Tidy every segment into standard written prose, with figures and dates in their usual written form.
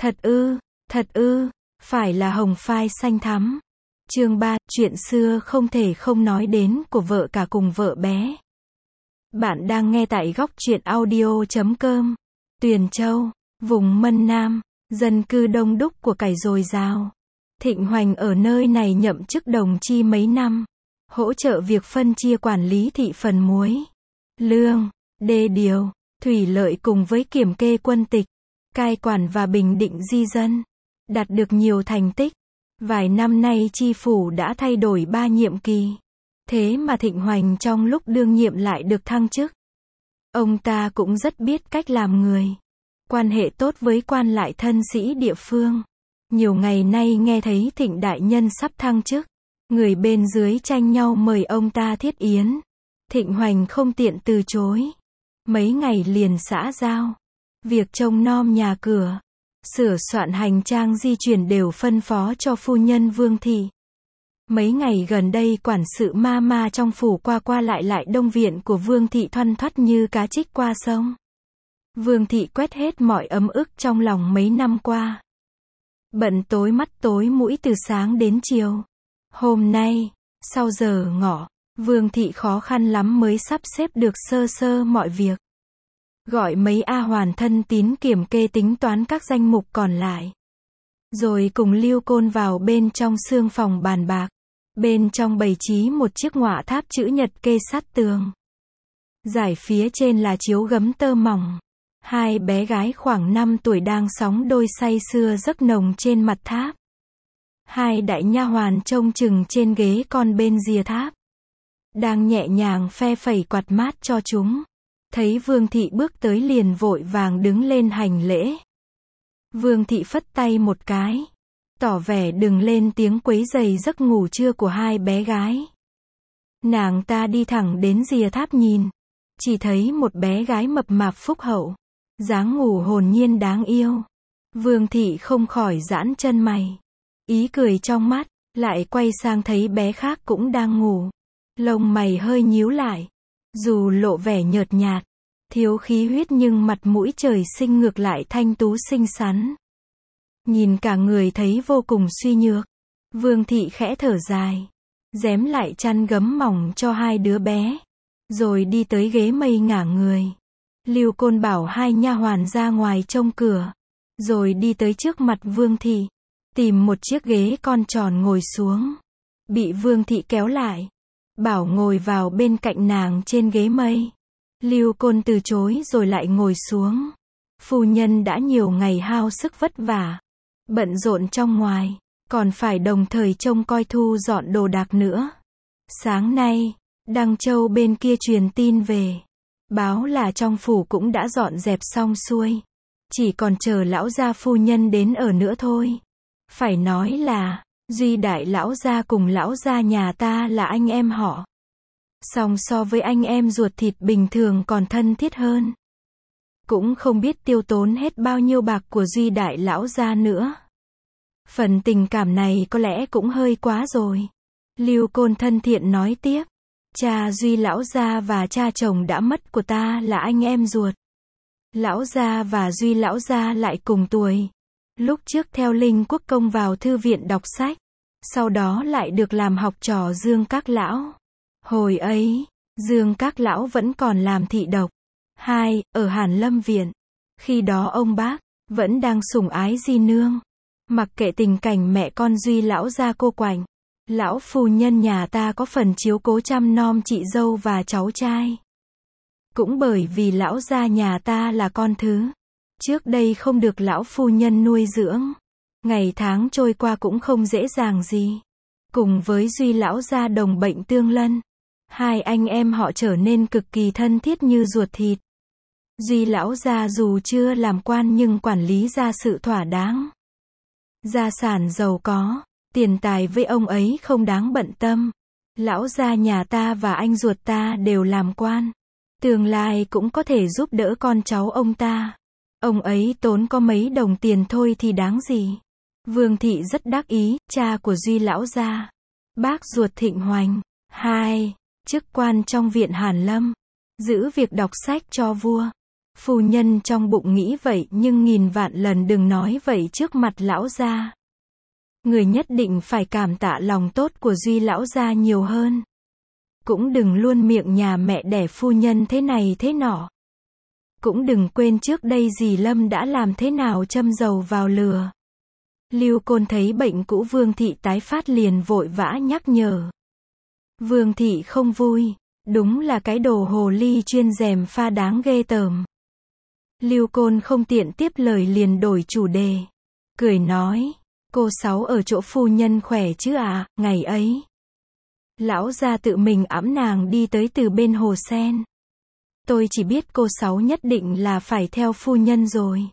Thật ư, phải là hồng phai xanh thắm. Chương 3, chuyện xưa không thể không nói đến của vợ cả cùng vợ bé. Bạn đang nghe tại góc truyện audio.com. Tuyền Châu, vùng Mân Nam, dân cư đông đúc của cải dồi dào. Thịnh Hoành ở nơi này nhậm chức đồng chi mấy năm, hỗ trợ việc phân chia quản lý thị phần muối, lương, đê điều, thủy lợi cùng với kiểm kê quân tịch, cai quản và bình định di dân, đạt được nhiều thành tích. Vài năm nay chi phủ đã thay đổi 3 nhiệm kỳ. Thế mà Thịnh Hoành trong lúc đương nhiệm lại được thăng chức. Ông ta cũng rất biết cách làm người. Quan hệ tốt với quan lại thân sĩ địa phương. Nhiều ngày nay nghe thấy Thịnh đại nhân sắp thăng chức, người bên dưới tranh nhau mời ông ta thiết yến. Thịnh Hoành không tiện từ chối. Mấy ngày liền xã giao. Việc trông nom nhà cửa, sửa soạn hành trang di chuyển đều phân phó cho phu nhân Vương Thị. Mấy ngày gần đây quản sự ma trong phủ qua qua lại đông viện của Vương Thị thoăn thoắt như cá trích qua sông. Vương Thị quét hết mọi ấm ức trong lòng mấy năm qua. Bận tối mắt tối mũi từ sáng đến chiều. Hôm nay, sau giờ ngọ, Vương Thị khó khăn lắm mới sắp xếp được sơ mọi việc. Gọi mấy A hoàn thân tín kiểm kê tính toán các danh mục còn lại. Rồi cùng Lưu Côn vào bên trong xương phòng bàn bạc. Bên trong bày trí một chiếc ngọa tháp chữ nhật kê sát tường. Giải phía trên là chiếu gấm tơ mỏng. Hai bé gái khoảng 5 tuổi đang sóng đôi say sưa giấc nồng trên mặt tháp. Hai đại nha hoàn trông chừng trên ghế con bên rìa tháp. Đang nhẹ nhàng phe phẩy quạt mát cho chúng. Thấy Vương Thị bước tới liền vội vàng đứng lên hành lễ. Vương Thị phất tay một cái, tỏ vẻ đừng lên tiếng quấy rầy giấc ngủ trưa của hai bé gái. Nàng ta đi thẳng đến rìa tháp nhìn, chỉ thấy một bé gái mập mạp phúc hậu, dáng ngủ hồn nhiên đáng yêu. Vương Thị không khỏi giãn chân mày, ý cười trong mắt, lại quay sang thấy bé khác cũng đang ngủ. Lông mày hơi nhíu lại. Dù lộ vẻ nhợt nhạt, thiếu khí huyết nhưng mặt mũi trời sinh ngược lại thanh tú xinh xắn. Nhìn cả người thấy vô cùng suy nhược. Vương Thị khẽ thở dài, rém lại chăn gấm mỏng cho hai đứa bé, rồi đi tới ghế mây ngả người. Lưu Côn bảo hai nha hoàn ra ngoài trông cửa, rồi đi tới trước mặt Vương Thị, tìm một chiếc ghế con tròn ngồi xuống. Bị Vương Thị kéo lại, bảo ngồi vào bên cạnh nàng trên ghế mây. Lưu Côn từ chối rồi lại ngồi xuống. Phu nhân đã nhiều ngày hao sức vất vả, bận rộn trong ngoài, còn phải đồng thời trông coi thu dọn đồ đạc nữa. Sáng nay, Đăng Châu bên kia truyền tin về, báo là trong phủ cũng đã dọn dẹp xong xuôi, chỉ còn chờ lão gia phu nhân đến ở nữa thôi. Phải nói là Duy đại lão gia cùng lão gia nhà ta là anh em họ. Song so với anh em ruột thịt bình thường còn thân thiết hơn. Cũng không biết tiêu tốn hết bao nhiêu bạc của Duy đại lão gia nữa. Phần tình cảm này có lẽ cũng hơi quá rồi. Lưu Côn thân thiện nói tiếp. Cha Duy lão gia và cha chồng đã mất của ta là anh em ruột. Lão gia và Duy lão gia lại cùng tuổi. Lúc trước theo Linh Quốc Công vào thư viện đọc sách, sau đó lại được làm học trò Dương Các Lão. Hồi ấy, Dương Các Lão vẫn còn làm thị độc. Ở Hàn Lâm Viện. Khi đó ông bác vẫn đang sủng ái di nương. Mặc kệ tình cảnh mẹ con Duy lão gia cô quạnh, lão phu nhân nhà ta có phần chiếu cố chăm nom chị dâu và cháu trai. Cũng bởi vì lão gia nhà ta là con thứ, trước đây không được lão phu nhân nuôi dưỡng. Ngày tháng trôi qua cũng không dễ dàng gì. Cùng với Duy lão gia đồng bệnh tương lân, hai anh em họ trở nên cực kỳ thân thiết như ruột thịt. Duy lão gia dù chưa làm quan nhưng quản lý gia sự thỏa đáng. Gia sản giàu có, tiền tài với ông ấy không đáng bận tâm. Lão gia nhà ta và anh ruột ta đều làm quan, tương lai cũng có thể giúp đỡ con cháu ông ta. Ông ấy tốn có mấy đồng tiền thôi thì đáng gì. Vương Thị rất đắc ý, cha của Duy lão gia, bác ruột Thịnh Hoành, chức quan trong viện Hàn Lâm, giữ việc đọc sách cho vua. Phu nhân trong bụng nghĩ vậy nhưng nghìn vạn lần đừng nói vậy trước mặt lão gia. Người nhất định phải cảm tạ lòng tốt của Duy lão gia nhiều hơn. Cũng đừng luôn miệng nhà mẹ đẻ phu nhân thế này thế nọ. Cũng đừng quên trước đây dì Lâm đã làm thế nào châm dầu vào lửa. Lưu Côn thấy bệnh cũ Vương thị tái phát liền vội vã nhắc nhở. Vương thị không vui, đúng là cái đồ hồ ly chuyên gièm pha đáng ghê tởm. Lưu Côn không tiện tiếp lời liền đổi chủ đề. Cười nói, cô Sáu ở chỗ phu nhân khỏe chứ à, ngày ấy. Lão gia tự mình ẵm nàng đi tới từ bên hồ sen. Tôi chỉ biết cô Sáu nhất định là phải theo phu nhân rồi.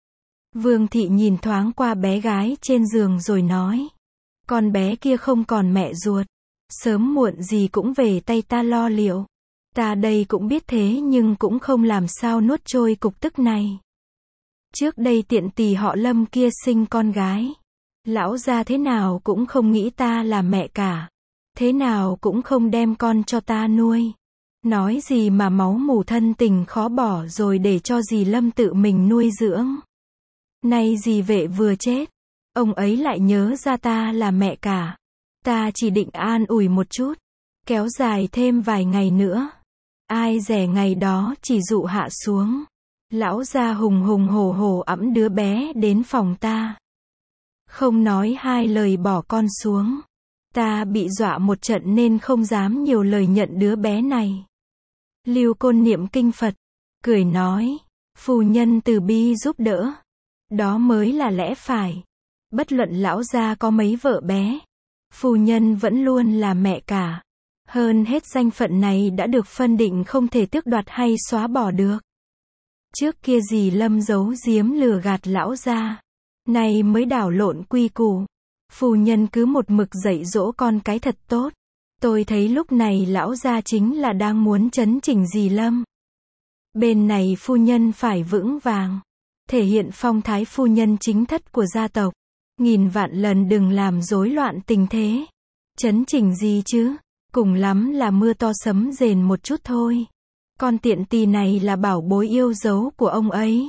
Vương thị nhìn thoáng qua bé gái trên giường rồi nói. Con bé kia không còn mẹ ruột. Sớm muộn gì cũng về tay ta lo liệu. Ta đây cũng biết thế nhưng cũng không làm sao nuốt trôi cục tức này. Trước đây tiện tỳ họ Lâm kia sinh con gái. Lão gia thế nào cũng không nghĩ ta là mẹ cả. Thế nào cũng không đem con cho ta nuôi. Nói gì mà máu mủ thân tình khó bỏ rồi để cho dì Lâm tự mình nuôi dưỡng. Nay dì Vệ vừa chết, ông ấy lại nhớ ra ta là mẹ cả. Ta chỉ định an ủi một chút, kéo dài thêm vài ngày nữa. Ai dè ngày đó chỉ dụ hạ xuống. Lão gia hùng hùng hổ hổ ẵm đứa bé đến phòng ta. Không nói hai lời bỏ con xuống. Ta bị dọa một trận nên không dám nhiều lời nhận đứa bé này. Lưu Côn niệm kinh Phật, cười nói, phu nhân từ bi giúp đỡ. Đó mới là lẽ phải. Bất luận lão gia có mấy vợ bé, phu nhân vẫn luôn là mẹ cả. Hơn hết danh phận này đã được phân định không thể tước đoạt hay xóa bỏ được. Trước kia dì Lâm giấu giếm lừa gạt lão gia, nay mới đảo lộn quy củ. Phu nhân cứ một mực dạy dỗ con cái thật tốt. Tôi thấy lúc này lão gia chính là đang muốn chấn chỉnh dì Lâm. Bên này phu nhân phải vững vàng, thể hiện phong thái phu nhân chính thất của gia tộc. Nghìn vạn lần đừng làm rối loạn tình thế. Chấn chỉnh gì chứ, cùng lắm là mưa to sấm rền một chút thôi. Con tiện tỳ này là bảo bối yêu dấu của ông ấy.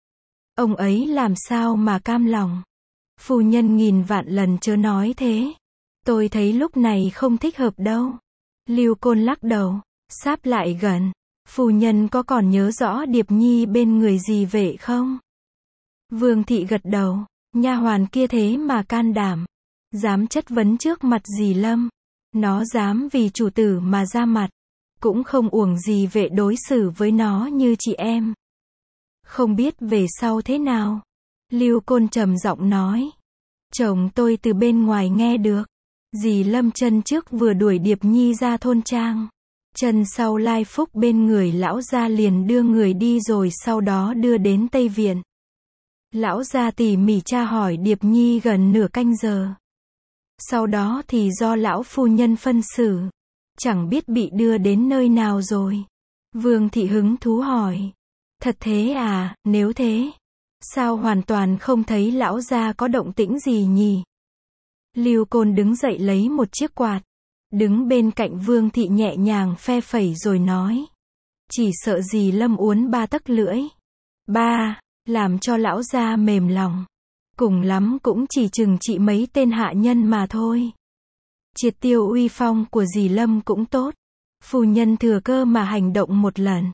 Ông ấy làm sao mà cam lòng. Phu nhân nghìn vạn lần chớ nói thế. Tôi thấy lúc này không thích hợp đâu. Lưu Côn lắc đầu, sáp lại gần. Phu nhân có còn nhớ rõ Điệp Nhi bên người dì Vệ không? Vương thị gật đầu. Nha hoàn kia thế mà can đảm, dám chất vấn trước mặt dì Lâm. Nó dám vì chủ tử mà ra mặt. Cũng không uổng dì Vệ đối xử với nó như chị em. Không biết về sau thế nào. Lưu Côn trầm giọng nói. Chồng tôi từ bên ngoài nghe được. Dì Lâm chân trước vừa đuổi Điệp Nhi ra thôn trang. Chân sau lai phúc bên người lão gia liền đưa người đi rồi sau đó đưa đến Tây Viện. Lão gia tỉ mỉ tra hỏi Điệp Nhi gần nửa canh giờ. Sau đó thì do lão phu nhân phân xử. Chẳng biết bị đưa đến nơi nào rồi. Vương thị hứng thú hỏi. Thật thế à, nếu thế, sao hoàn toàn không thấy lão gia có động tĩnh gì nhỉ? Lưu Côn đứng dậy lấy một chiếc quạt. Đứng bên cạnh Vương thị nhẹ nhàng phe phẩy rồi nói. Chỉ sợ dì Lâm uốn 3 tấc lưỡi. Làm cho lão gia mềm lòng. Cùng lắm cũng chỉ chừng trị mấy tên hạ nhân mà thôi. Triệt tiêu uy phong của dì Lâm cũng tốt. Phu nhân thừa cơ mà hành động một lần.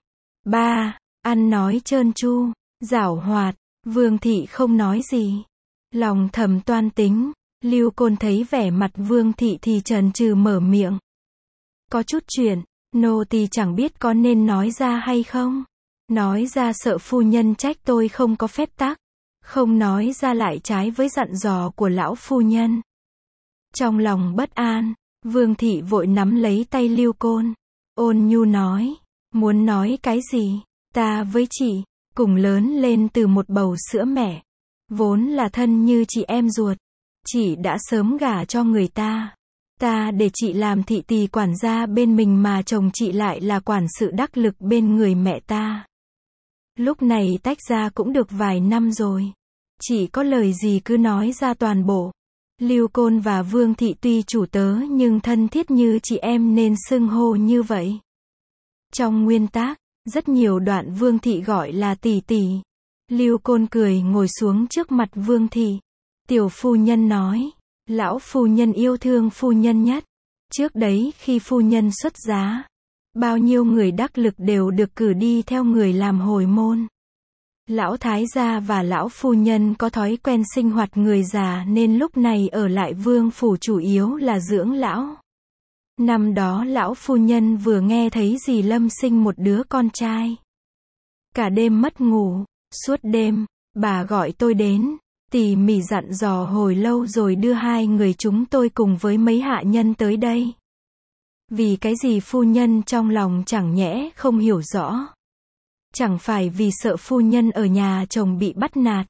Ăn nói trơn tru, giảo hoạt. Vương thị không nói gì. Lòng thầm toan tính. Lưu Côn thấy vẻ mặt Vương thị thì chần chừ mở miệng. Có chút chuyện, nô tỳ chẳng biết có nên nói ra hay không. Nói ra sợ phu nhân trách tôi không có phép tắc. Không nói ra lại trái với dặn dò của lão phu nhân. Trong lòng bất an, Vương thị vội nắm lấy tay Lưu Côn. Ôn nhu nói. Muốn nói cái gì? Ta với chị, cùng lớn lên từ một bầu sữa mẹ. Vốn là thân như chị em ruột. Chị đã sớm gả cho người ta. Ta để chị làm thị tỳ quản gia bên mình mà chồng chị lại là quản sự đắc lực bên người mẹ ta. Lúc này tách ra cũng được vài năm rồi. Chỉ có lời gì cứ nói ra toàn bộ. Lưu Côn và Vương thị tuy chủ tớ nhưng thân thiết như chị em nên xưng hô như vậy. Trong nguyên tắc, Rất nhiều đoạn Vương thị gọi là tỷ tỷ. Lưu Côn cười ngồi xuống trước mặt Vương thị. Tiểu phu nhân nói, lão phu nhân yêu thương phu nhân nhất. Trước đấy khi phu nhân xuất giá, bao nhiêu người đắc lực đều được cử đi theo người làm hồi môn. Lão thái gia và lão phu nhân có thói quen sinh hoạt người già nên lúc này ở lại vương phủ chủ yếu là dưỡng lão. Năm đó lão phu nhân vừa nghe thấy dì Lâm sinh một đứa con trai. Cả đêm mất ngủ, suốt đêm, bà gọi tôi đến, tỉ mỉ dặn dò hồi lâu rồi đưa hai người chúng tôi cùng với mấy hạ nhân tới đây. Vì cái gì phu nhân trong lòng chẳng nhẽ không hiểu rõ. Chẳng phải vì sợ phu nhân ở nhà chồng bị bắt nạt.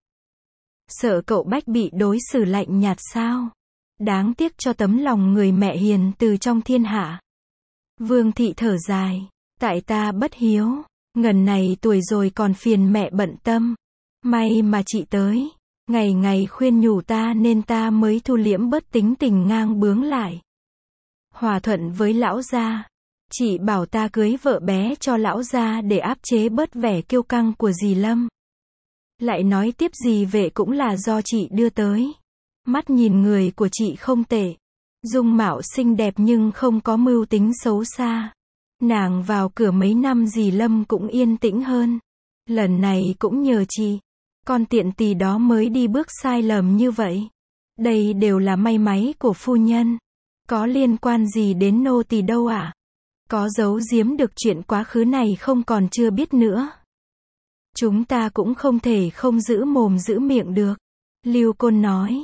Sợ cậu Bách bị đối xử lạnh nhạt sao? Đáng tiếc cho tấm lòng người mẹ hiền từ trong thiên hạ. Vương thị thở dài, tại ta bất hiếu, ngần này tuổi rồi còn phiền mẹ bận tâm. May mà chị tới, ngày ngày khuyên nhủ ta nên ta mới thu liễm bớt tính tình ngang bướng lại. Hòa thuận với lão gia, chị bảo ta cưới vợ bé cho lão gia để áp chế bớt vẻ kiêu căng của dì Lâm. Lại nói tiếp dì Vệ cũng là do chị đưa tới. Mắt nhìn người của chị không tệ, dung mạo xinh đẹp nhưng không có mưu tính xấu xa. Nàng vào cửa mấy năm dì Lâm cũng yên tĩnh hơn. Lần này cũng nhờ chị, con tiện tỳ đó mới đi bước sai lầm như vậy. Đây đều là may máy của phu nhân. Có liên quan gì đến nô tỳ đâu ạ? Có giấu giếm được chuyện quá khứ này không còn chưa biết nữa. Chúng ta cũng không thể không giữ mồm giữ miệng được. Lưu Côn nói,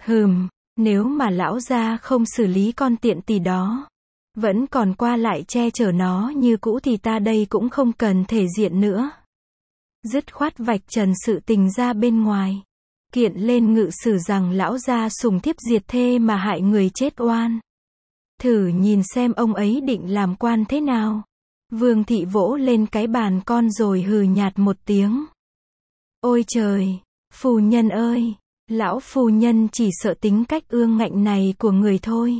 nếu mà lão gia không xử lý con tiện tỳ đó, vẫn còn qua lại che chở nó như cũ thì ta đây cũng không cần thể diện nữa. Dứt khoát vạch trần sự tình ra bên ngoài. Kiện lên ngự sử rằng lão gia sùng thiếp diệt thê mà hại người chết oan. Thử nhìn xem ông ấy định làm quan thế nào. Vương thị vỗ lên cái bàn con rồi hừ nhạt một tiếng. Ôi trời, phu nhân ơi, lão phu nhân chỉ sợ tính cách ương ngạnh này của người thôi.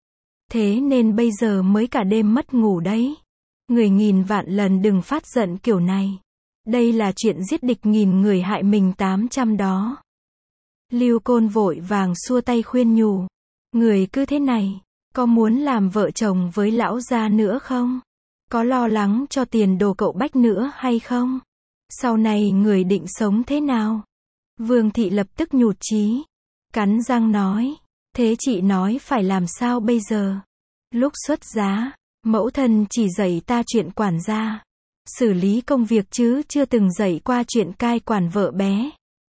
Thế nên bây giờ mới cả đêm mất ngủ đấy. Người nghìn vạn lần đừng phát giận kiểu này. Đây là chuyện giết địch nghìn người hại mình 800 đó. Lưu Côn vội vàng xua tay khuyên nhủ. Người cứ thế này, có muốn làm vợ chồng với lão gia nữa không? Có lo lắng cho tiền đồ cậu Bách nữa hay không? Sau này người định sống thế nào? Vương thị lập tức nhụt chí, cắn răng nói, thế chị nói phải làm sao bây giờ? Lúc xuất giá, mẫu thân chỉ dạy ta chuyện quản gia, xử lý công việc chứ chưa từng dạy qua chuyện cai quản vợ bé.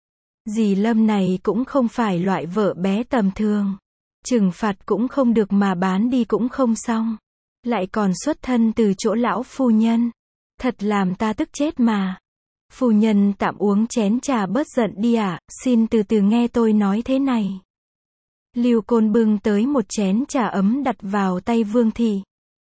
Dì Lâm này cũng không phải loại vợ bé tầm thường, trừng phạt cũng không được mà bán đi cũng không xong, lại còn xuất thân từ chỗ lão phu nhân, thật làm ta tức chết mà. Phu nhân tạm uống chén trà bớt giận đi ạ, xin từ từ nghe tôi nói thế này. Lưu Côn bưng tới một chén trà ấm đặt vào tay Vương thị.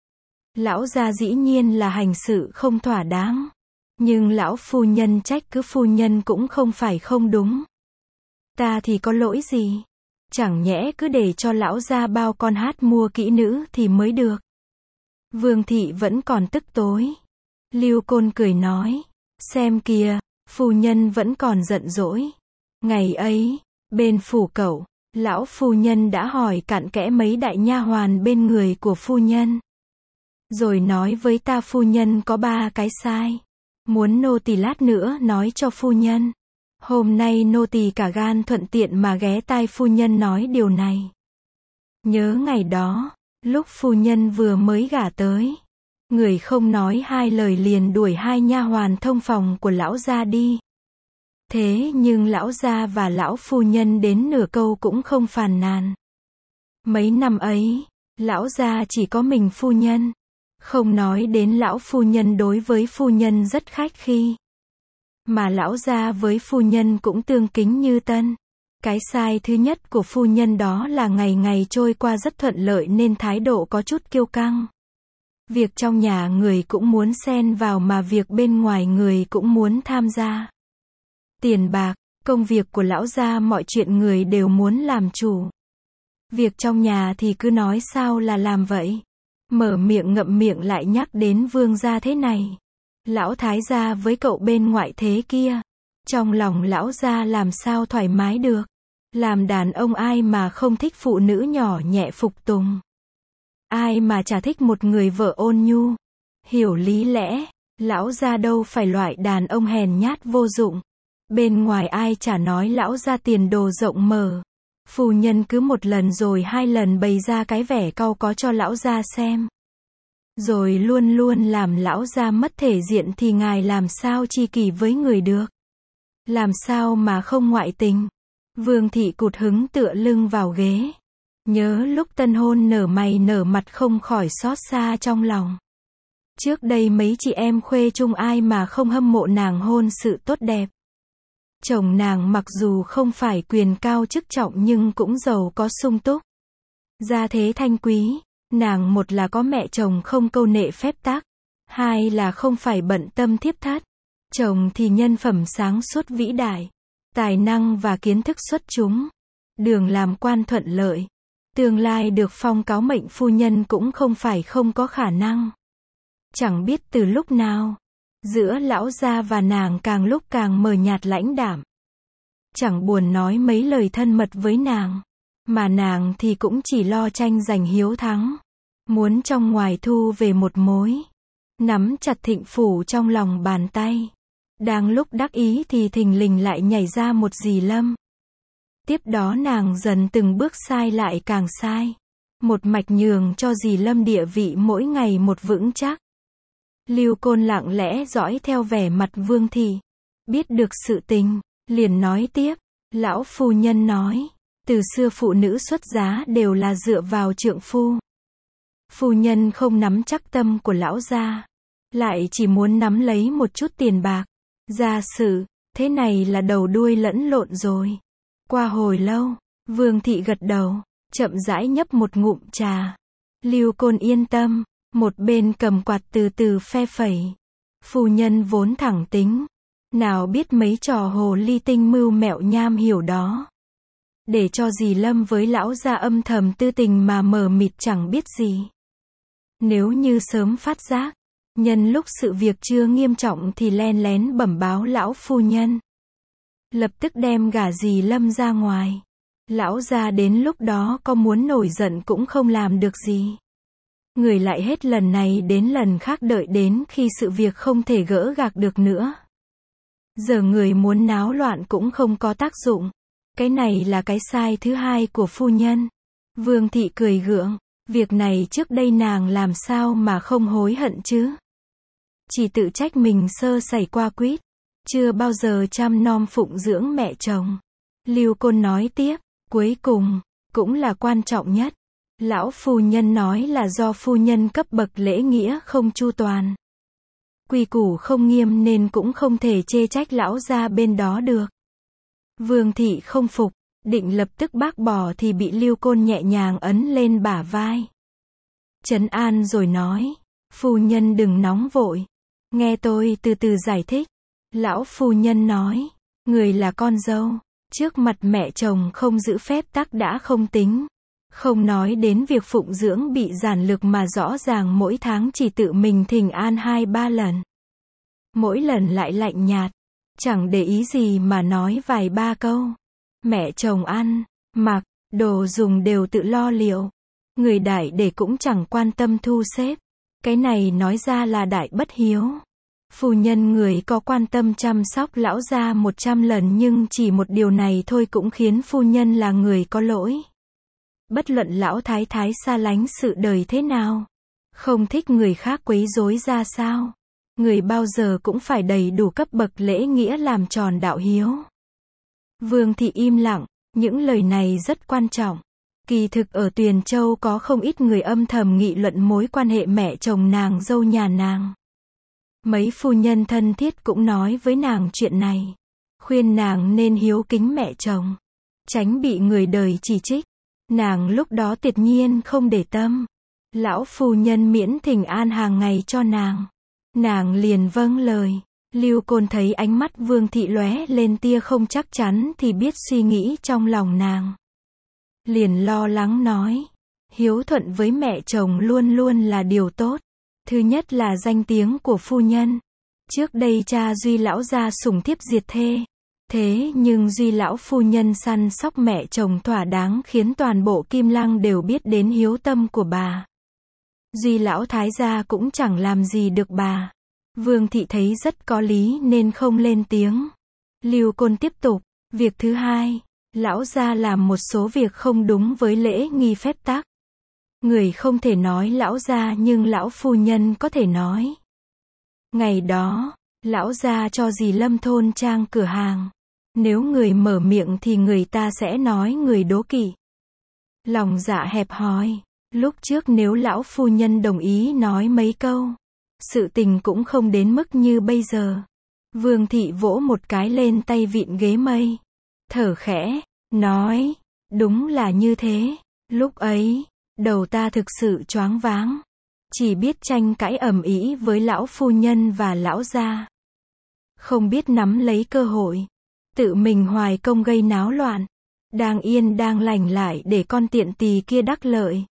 Lão gia dĩ nhiên là hành sự không thỏa đáng, nhưng lão phu nhân trách cứ phu nhân cũng không phải không đúng. Ta thì có lỗi gì? Chẳng nhẽ cứ để cho lão gia bao con hát mua kỹ nữ thì mới được. Vương thị vẫn còn tức tối. Lưu Côn cười nói, xem kìa, phu nhân vẫn còn giận dỗi. Ngày ấy, bên phủ cậu, lão phu nhân đã hỏi cặn kẽ mấy đại nha hoàn bên người của phu nhân. Rồi nói với ta phu nhân có 3 cái sai. Muốn nô tỳ lát nữa nói cho phu nhân. Hôm nay nô tỳ cả gan thuận tiện mà ghé tai phu nhân nói điều này. Nhớ ngày đó, lúc phu nhân vừa mới gả tới, người không nói hai lời liền đuổi 2 nha hoàn thông phòng của lão gia đi. Thế nhưng lão gia và lão phu nhân đến nửa câu cũng không phàn nàn. Mấy năm ấy, lão gia chỉ có mình phu nhân, không nói đến lão phu nhân đối với phu nhân rất khách khí. Mà lão gia với phu nhân cũng tương kính như tân. Cái sai thứ nhất của phu nhân đó là ngày ngày trôi qua rất thuận lợi nên thái độ có chút kiêu căng. Việc trong nhà người cũng muốn xen vào mà việc bên ngoài người cũng muốn tham gia. Tiền bạc, công việc của lão gia mọi chuyện người đều muốn làm chủ. Việc trong nhà thì cứ nói sao là làm vậy. Mở miệng ngậm miệng lại nhắc đến vương gia thế này. Lão thái gia với cậu bên ngoại thế kia. Trong lòng lão gia làm sao thoải mái được. Làm đàn ông ai mà không thích phụ nữ nhỏ nhẹ phục tùng. Ai mà chả thích một người vợ ôn nhu. Hiểu lý lẽ, lão gia đâu phải loại đàn ông hèn nhát vô dụng. Bên ngoài ai chả nói lão gia tiền đồ rộng mở. Phu nhân cứ một lần rồi hai lần bày ra cái vẻ cau có cho lão gia xem. Rồi luôn luôn làm lão gia mất thể diện thì ngài làm sao chi kỷ với người được. Làm sao mà không ngoại tình. Vương thị cụt hứng tựa lưng vào ghế. Nhớ lúc tân hôn nở mày nở mặt không khỏi xót xa trong lòng. Trước đây mấy chị em khuê chung ai mà không hâm mộ nàng hôn sự tốt đẹp. Chồng nàng mặc dù không phải quyền cao chức trọng nhưng cũng giàu có sung túc. Gia thế thanh quý, nàng một là có mẹ chồng không câu nệ phép tắc, hai là không phải bận tâm thiếp thất. Chồng thì nhân phẩm sáng suốt vĩ đại, tài năng và kiến thức xuất chúng, đường làm quan thuận lợi. Tương lai được phong cáo mệnh phu nhân cũng không phải không có khả năng. Chẳng biết từ lúc nào, giữa lão gia và nàng càng lúc càng mờ nhạt lãnh đạm. Chẳng buồn nói mấy lời thân mật với nàng, mà nàng thì cũng chỉ lo tranh giành hiếu thắng. Muốn trong ngoài thu về một mối. Nắm chặt Thịnh Phủ trong lòng bàn tay. Đang lúc đắc ý thì thình lình lại nhảy ra một dì Lâm. Tiếp đó nàng dần từng bước sai lại càng sai. Một mạch nhường cho dì Lâm địa vị mỗi ngày một vững chắc. Lưu Côn lặng lẽ dõi theo vẻ mặt Vương thị. Biết được sự tình, liền nói tiếp. Lão phu nhân nói, từ xưa phụ nữ xuất giá đều là dựa vào trượng phu. Phu nhân không nắm chắc tâm của lão gia, lại chỉ muốn nắm lấy một chút tiền bạc. Gia sự, thế này là đầu đuôi lẫn lộn rồi. Qua hồi lâu, Vương thị gật đầu, chậm rãi nhấp một ngụm trà. Lưu Côn yên tâm, một bên cầm quạt từ từ phe phẩy. Phu nhân vốn thẳng tính, nào biết mấy trò hồ ly tinh mưu mẹo nham hiểu đó. Để cho dì Lâm với lão gia âm thầm tư tình mà mờ mịt chẳng biết gì. Nếu như sớm phát giác, nhân lúc sự việc chưa nghiêm trọng thì len lén bẩm báo lão phu nhân. Lập tức đem gả dì Lâm ra ngoài. Lão gia đến lúc đó có muốn nổi giận cũng không làm được gì. Người lại hết lần này đến lần khác đợi đến khi sự việc không thể gỡ gạc được nữa. Giờ người muốn náo loạn cũng không có tác dụng. Cái này là cái sai thứ hai của phu nhân. Vương thị cười gượng. Việc này trước đây nàng làm sao mà không hối hận chứ? Chỉ tự trách mình sơ sẩy qua quýt. Chưa bao giờ chăm nom phụng dưỡng mẹ chồng. Lưu Côn nói tiếp. Cuối cùng, cũng là quan trọng nhất. Lão phu nhân nói là do phu nhân cấp bậc lễ nghĩa không chu toàn. Quy củ không nghiêm nên cũng không thể chê trách lão gia bên đó được. Vương thị không phục, định lập tức bác bỏ thì bị Lưu Côn nhẹ nhàng ấn lên bả vai. Trấn an rồi nói, phu nhân đừng nóng vội. Nghe tôi từ từ giải thích. Lão phu nhân nói, người là con dâu, trước mặt mẹ chồng không giữ phép tắc đã không tính. Không nói đến việc phụng dưỡng bị giản lược mà rõ ràng mỗi tháng chỉ tự mình thỉnh an 2-3 lần. Mỗi lần lại lạnh nhạt, chẳng để ý gì mà nói vài ba câu. Mẹ chồng ăn, mặc, đồ dùng đều tự lo liệu. Người đại để cũng chẳng quan tâm thu xếp. Cái này nói ra là đại bất hiếu. Phu nhân người có quan tâm chăm sóc lão gia 100 lần nhưng chỉ một điều này thôi cũng khiến phu nhân là người có lỗi. Bất luận lão thái thái xa lánh sự đời thế nào, không thích người khác quấy rối ra sao, người bao giờ cũng phải đầy đủ cấp bậc lễ nghĩa làm tròn đạo hiếu. Vương thị im lặng, những lời này rất quan trọng. Kỳ thực ở Tuyền Châu có không ít người âm thầm nghị luận mối quan hệ mẹ chồng nàng dâu nhà nàng. Mấy phu nhân thân thiết cũng nói với nàng chuyện này, khuyên nàng nên hiếu kính mẹ chồng, tránh bị người đời chỉ trích. Nàng lúc đó tuyệt nhiên không để tâm. Lão phu nhân miễn thỉnh an hàng ngày cho nàng. Nàng liền vâng lời. Lưu Côn thấy ánh mắt Vương thị lóe lên tia không chắc chắn thì biết suy nghĩ trong lòng nàng. Liền lo lắng nói, hiếu thuận với mẹ chồng luôn luôn là điều tốt. Thứ nhất là danh tiếng của phu nhân. Trước đây cha Duy lão gia sủng thiếp diệt thê. Thế nhưng Duy lão phu nhân săn sóc mẹ chồng thỏa đáng khiến toàn bộ Kim Lăng đều biết đến hiếu tâm của bà. Duy lão thái gia cũng chẳng làm gì được bà. Vương thị thấy rất có lý nên không lên tiếng. Lưu Côn tiếp tục, việc thứ hai, lão gia làm một số việc không đúng với lễ nghi phép tắc. Người không thể nói lão gia nhưng lão phu nhân có thể nói. Ngày đó, lão gia cho dì Lâm thôn trang cửa hàng. Nếu người mở miệng thì người ta sẽ nói người đố kỵ. Lòng dạ hẹp hòi. Lúc trước nếu lão phu nhân đồng ý nói mấy câu, sự tình cũng không đến mức như bây giờ. Vương thị vỗ một cái lên tay vịn ghế mây. Thở khẽ, nói, đúng là như thế. Lúc ấy, đầu ta thực sự choáng váng. Chỉ biết tranh cãi ầm ĩ với lão phu nhân và lão gia. Không biết nắm lấy cơ hội. Tự mình hoài công gây náo loạn. Đang yên đang lành lại để con tiện tỳ kia đắc lợi.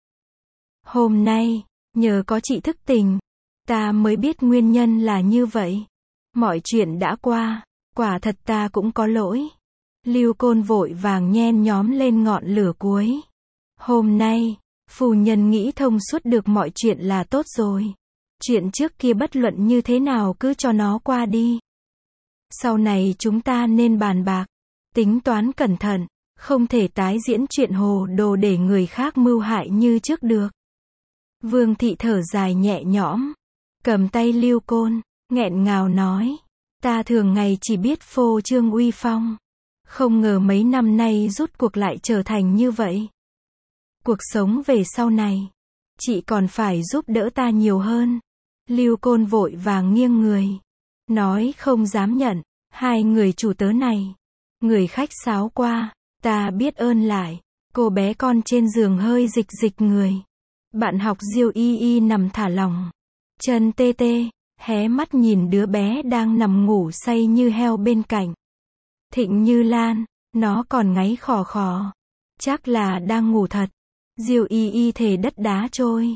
Hôm nay, nhờ có chị thức tình, ta mới biết nguyên nhân là như vậy. Mọi chuyện đã qua, quả thật ta cũng có lỗi. Lưu Côn vội vàng nhen nhóm lên ngọn lửa cuối. Hôm nay, phu nhân nghĩ thông suốt được mọi chuyện là tốt rồi. Chuyện trước kia bất luận như thế nào cứ cho nó qua đi. Sau này chúng ta nên bàn bạc, tính toán cẩn thận, không thể tái diễn chuyện hồ đồ để người khác mưu hại như trước được. Vương thị thở dài nhẹ nhõm, cầm tay Lưu Côn, nghẹn ngào nói, ta thường ngày chỉ biết phô trương uy phong, không ngờ mấy năm nay rút cuộc lại trở thành như vậy. Cuộc sống về sau này, chị còn phải giúp đỡ ta nhiều hơn. Lưu Côn vội vàng nghiêng người, nói không dám nhận, hai người chủ tớ này, người khách sáo qua, ta biết ơn lại. Cô bé con trên giường hơi dịch dịch người. Bạn học Diêu Y Y nằm thả lỏng, chân tê tê, hé mắt nhìn đứa bé đang nằm ngủ say như heo bên cạnh. Thịnh Như Lan, nó còn ngáy khò khò, chắc là đang ngủ thật. Diêu Y Y thề đất đá trôi.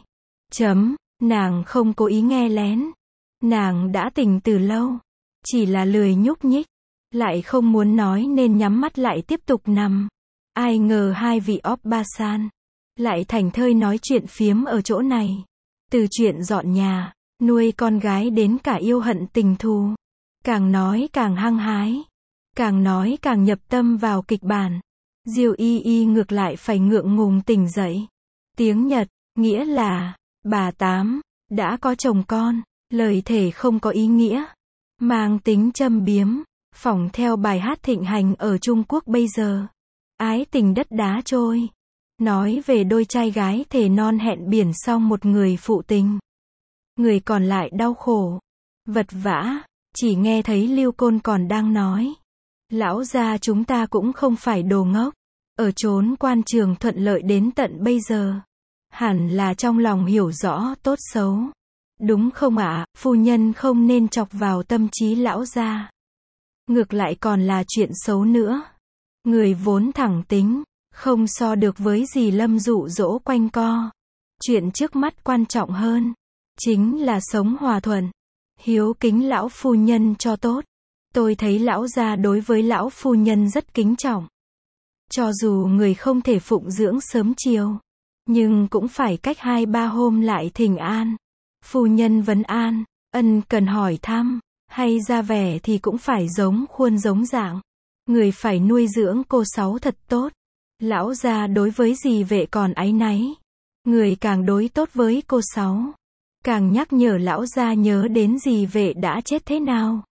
Nàng không cố ý nghe lén. Nàng đã tỉnh từ lâu, chỉ là lười nhúc nhích, lại không muốn nói nên nhắm mắt lại tiếp tục nằm. Ai ngờ hai vị Obbasan lại thành thơi nói chuyện phiếm ở chỗ này. Từ chuyện dọn nhà, nuôi con gái đến cả yêu hận tình thù. Càng nói càng hăng hái, càng nói càng nhập tâm vào kịch bản. Diêu Y Y ngược lại phải ngượng ngùng tỉnh dậy. Tiếng Nhật, nghĩa là, bà Tám, đã có chồng con, lời thể không có ý nghĩa, mang tính châm biếm, phỏng theo bài hát thịnh hành ở Trung Quốc bây giờ. Ái tình đất đá trôi. Nói về đôi trai gái thề non hẹn biển xong một người phụ tình. Người còn lại đau khổ, vật vã, chỉ nghe thấy Lưu Côn còn đang nói. Lão gia chúng ta cũng không phải đồ ngốc, ở chốn quan trường thuận lợi đến tận bây giờ. Hẳn là trong lòng hiểu rõ tốt xấu. Đúng không ạ, phu nhân không nên chọc vào tâm trí lão gia. Ngược lại còn là chuyện xấu nữa. Người vốn thẳng tính, không so được với dì Lâm dụ dỗ quanh co. Chuyện trước mắt quan trọng hơn, chính là sống hòa thuận, hiếu kính lão phu nhân cho tốt. Tôi thấy lão gia đối với lão phu nhân rất kính trọng. Cho dù người không thể phụng dưỡng sớm chiều, nhưng cũng phải cách 2-3 hôm lại thỉnh an. Phu nhân vấn an, ân cần hỏi thăm, hay ra vẻ thì cũng phải giống khuôn giống dạng. Người phải nuôi dưỡng cô Sáu thật tốt. Lão gia đối với dì Vệ còn áy náy. Người càng đối tốt với cô Sáu, càng nhắc nhở lão gia nhớ đến dì Vệ đã chết thế nào.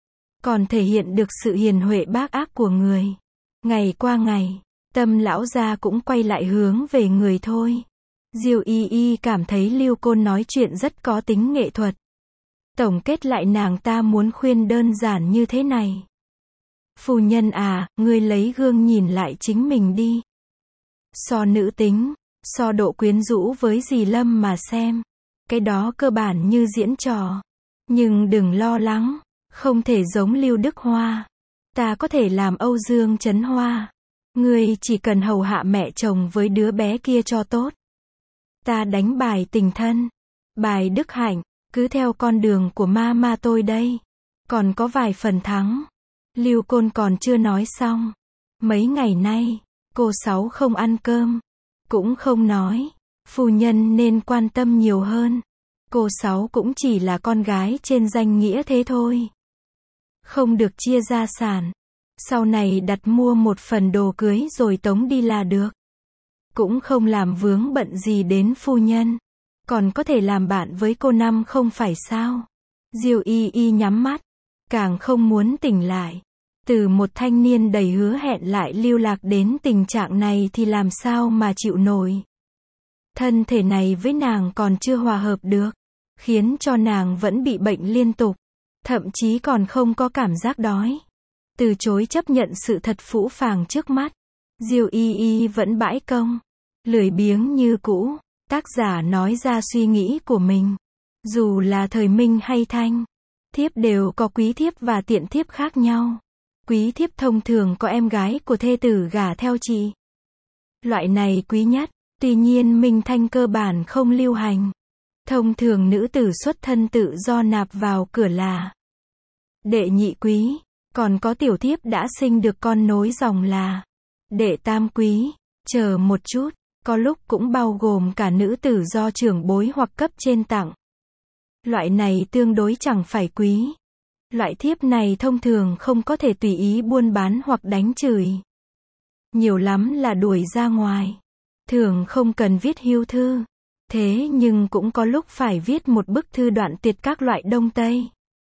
Còn thể hiện được sự hiền huệ bác ác của người. Ngày qua ngày, tâm lão gia cũng quay lại hướng về người thôi. Diêu Y Y cảm thấy Lưu Côn nói chuyện rất có tính nghệ thuật. Tổng kết lại nàng ta muốn khuyên đơn giản như thế này. Phu nhân à, ngươi lấy gương nhìn lại chính mình đi. So nữ tính, so độ quyến rũ với dì Lâm mà xem. Cái đó cơ bản như diễn trò. Nhưng đừng lo lắng, không thể giống Lưu Đức Hoa. Ta có thể làm Âu Dương Trấn Hoa. Ngươi chỉ cần hầu hạ mẹ chồng với đứa bé kia cho tốt. Ta đánh bài tình thân, bài đức hạnh, cứ theo con đường của ma tôi đây. còn có vài phần thắng. Lưu Côn còn chưa nói xong. Mấy ngày nay, cô Sáu không ăn cơm, cũng không nói. Phu nhân nên quan tâm nhiều hơn. Cô Sáu cũng chỉ là con gái trên danh nghĩa thế thôi. Không được chia gia sản. Sau này đặt mua một phần đồ cưới rồi tống đi là được. Cũng không làm vướng bận gì đến phu nhân. Còn có thể làm bạn với cô Năm không phải sao? Diêu Y Y nhắm mắt. Càng không muốn tỉnh lại. Từ một thanh niên đầy hứa hẹn lại lưu lạc đến tình trạng này thì làm sao mà chịu nổi. Thân thể này với nàng còn chưa hòa hợp được. Khiến cho nàng vẫn bị bệnh liên tục. Thậm chí còn không có cảm giác đói. Từ chối chấp nhận sự thật phũ phàng trước mắt. Diêu Y Y vẫn bãi công. Lười biếng như cũ. Tác giả nói ra suy nghĩ của mình. Dù là thời Minh hay Thanh, thiếp đều có quý thiếp và tiện thiếp khác nhau. Quý thiếp thông thường có em gái của thê tử gả theo chị. Loại này quý nhất. Tuy nhiên Minh Thanh cơ bản không lưu hành. Thông thường nữ tử xuất thân tự do nạp vào cửa là đệ nhị quý. Còn có tiểu thiếp đã sinh được con nối dòng là đệ tam quý. Chờ một chút. Có lúc cũng bao gồm cả nữ tử do trưởng bối hoặc cấp trên tặng. Loại này tương đối chẳng phải quý. Loại thiếp này thông thường không có thể tùy ý buôn bán hoặc đánh chửi. Nhiều lắm là đuổi ra ngoài. Thường không cần viết hưu thư. Thế nhưng cũng có lúc phải viết một bức thư đoạn tuyệt các loại đông tây.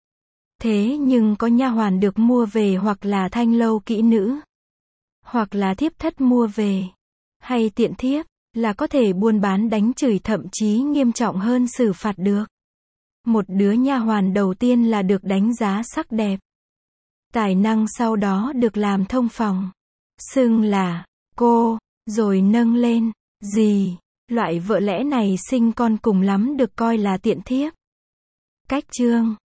Thế nhưng có nha hoàn được mua về hoặc là thanh lâu kỹ nữ. Hoặc là thiếp thất mua về. Hay tiện thiếp, là có thể buôn bán đánh chửi thậm chí nghiêm trọng hơn xử phạt được. Một đứa nha hoàn đầu tiên là được đánh giá sắc đẹp. Tài năng sau đó được làm thông phòng. Xưng là cô, rồi nâng lên, dì. Loại vợ lẽ này sinh con cùng lắm được coi là tiện thiếp. Cách chương